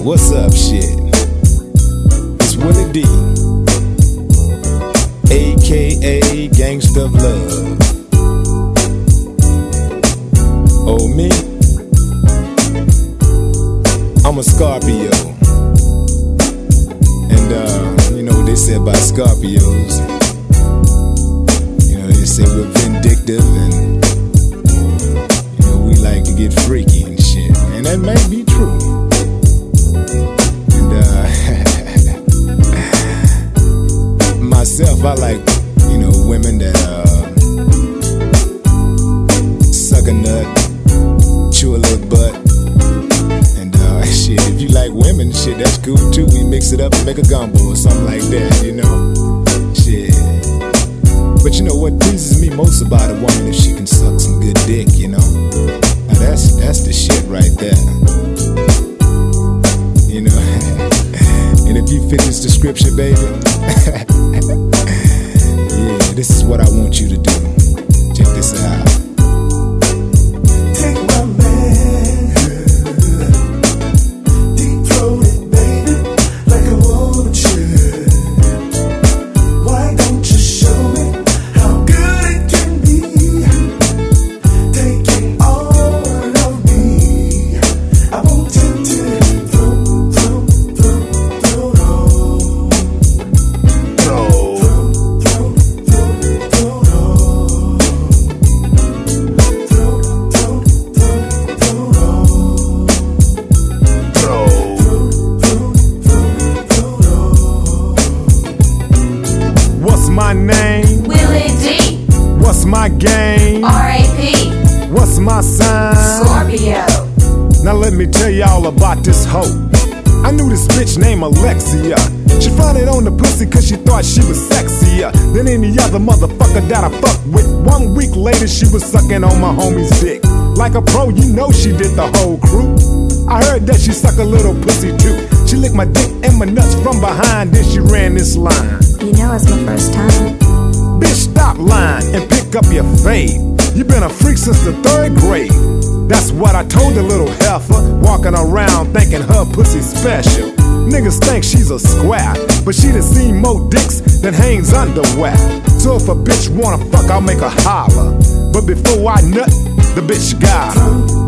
What's up, shit? It's Willie D, aka Gangsta of Love. Oh, me? I'm a Scorpio. And, you know what they say about Scorpios? You know, they say we're vindictive and, you know, we like to get freaky and shit. And that may be true. And, myself, I like, you know, women that, suck a nut, chew a little butt. Shit, if you like women, shit, that's cool too. We mix it up and make a gumbo or something like that, you know? Shit. But you know what pleases me most about a woman, if she can suck some good dick, you know? Now that's the shit right there. You know? And if you fit this description, baby, yeah, this is what I want you to do. Check this out. My name? Willie D. What's my game? R.A.P. What's my sign? Scorpio. Now let me tell y'all about this hoe. I knew this bitch named Alexia. She found it on the pussy cause she thought she was sexier than any other motherfucker that I fucked with. 1 week later she was sucking on my homie's dick. Like a pro, you know she did the whole crew. I heard that she suck a little pussy too. She licked my dick and my nuts from behind, then she ran this line. You know it's my first time. Bitch, stop lying and pick up your fade. You been a freak since the 3rd grade. That's what I told the little heifer, walking around thinking her pussy special. Niggas think she's a square, but she done seen more dicks than Hanes underwear. So if a bitch wanna fuck, I'll make her holler. But before I nut, the bitch got her.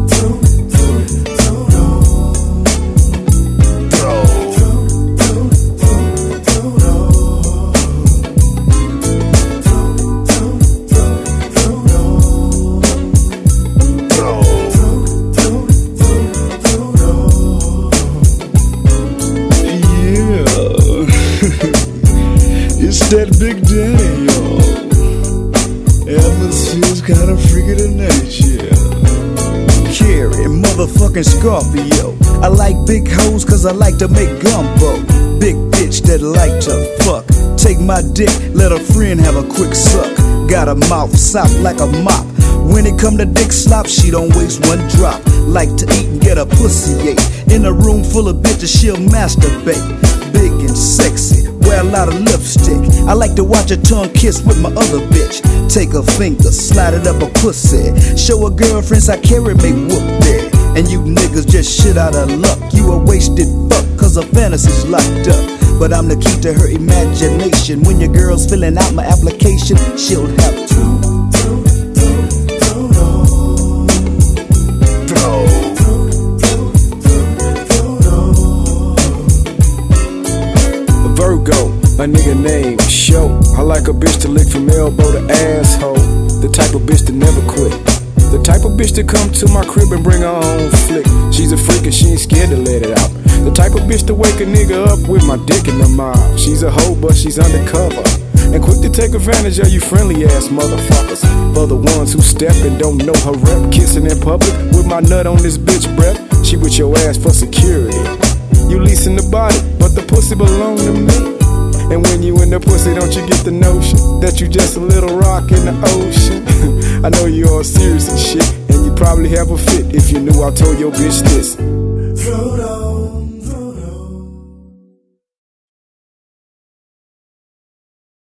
It's that Big Daddy, y'all. Atmosphere's kinda freaky tonight, yeah. Carrie, motherfucking Scorpio. I like big hoes cause I like to make gumbo. Big bitch that like to fuck. Take my dick, let a friend have a quick suck. Got a mouth soft like a mop. When it come to dick slop, she don't waste one drop. Like to eat and get a pussy ate. In a room full of bitches, she'll masturbate. Big and sexy, wear a lot of lipstick. I like to watch her tongue kiss with my other bitch. Take her finger, slide it up her pussy. Show her girlfriends I carry, make whoop there. And you niggas just shit out of luck. You a wasted fuck, cause her fantasy's locked up. But I'm the key to her imagination. When your girl's filling out my application, she'll have to Virgo, a nigga named Show. I like a bitch to lick from elbow to asshole. The type of bitch to never quit. The type of bitch to come to my crib and bring her own flick. She's a freak and she ain't scared to let it out. The type of bitch to wake a nigga up with my dick in her mouth. She's a hoe but she's undercover and quick to take advantage of you friendly ass motherfuckers. For the ones who step and don't know her rep. Kissing in public with my nut on this bitch breath. She with your ass for security. You leasing the body, but the pussy belong to me. And when you in the pussy, don't you get the notion that you just a little rock in the ocean? I know you all serious and shit, and you probably have a fit if you knew I told your bitch this.